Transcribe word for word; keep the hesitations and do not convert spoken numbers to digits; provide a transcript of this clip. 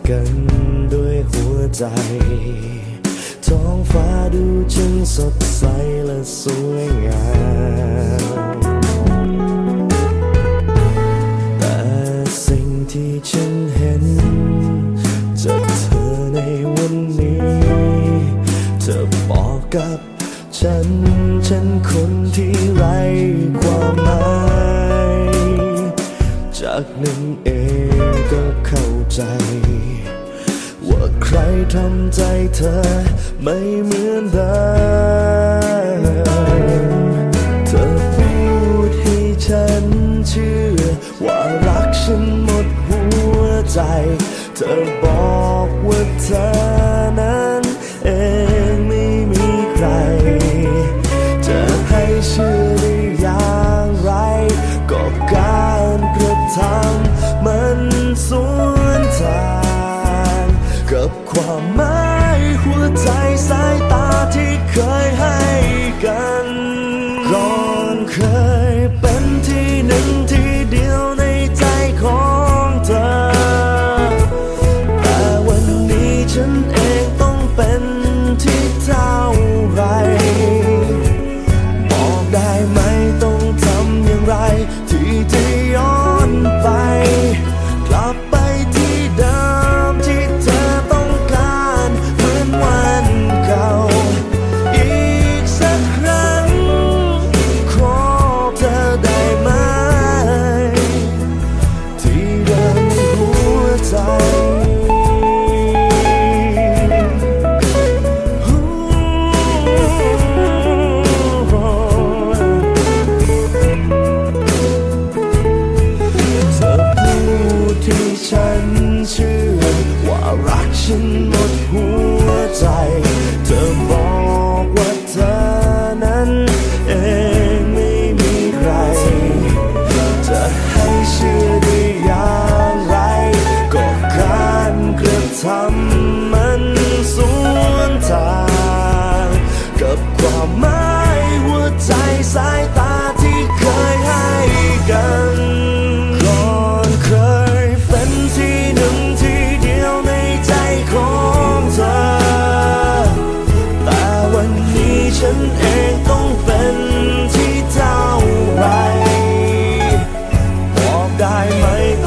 กันด้วยหัวใจท้องฟ้าดูจึงสดใสและสวยงามแต่สิ่งที่ฉันเห็นจากเธอในวันนี้เธอบอกกับฉันฉันคนที่ไร้ความหมายจากนั้นเองก็เข้าใจว่าใครทำใจเธอไม่เหมือนเดิมเธอพูดให้ฉันเชื่อว่ารักฉันหมดหัวใจเธอบอกว่าเธอนั้นเองไม่มีใครจะให้เชื่อได้อย่างไรก็การกระทำมันสวนทางกับความหมายหัวใจสายตาที่เคยให้กันก่อนเคยเป็นที่หนึ่งที่เดียวในใจของเธอแต่วันนี้ฉันเองต้องเป็นที่เท่าไรบอกได้ไหมต้องทำอย่างไรที่จะย้อนไปกลับไปที่เดิมที่เธอต้องการเหมือนวันเก่าอีกสักครั้งขอเธอได้ไหมที่เดิมในหัวใจฉันเชื่อว่ารักฉันหมดหัวใจเธอบอกว่าเธอนั้นเองไม่มีใครจะให้เชื่อได้อย่างไรก็การกระทำมันสวนทางกับความหมายหัวใจสายตาที่เคยให้กันก่อนเคยเป็นที่หนึ่งที่เดียวในใจของเธอแต่วันนี้ฉันเองต้องเป็นที่เท่าไรบอกได้ไหม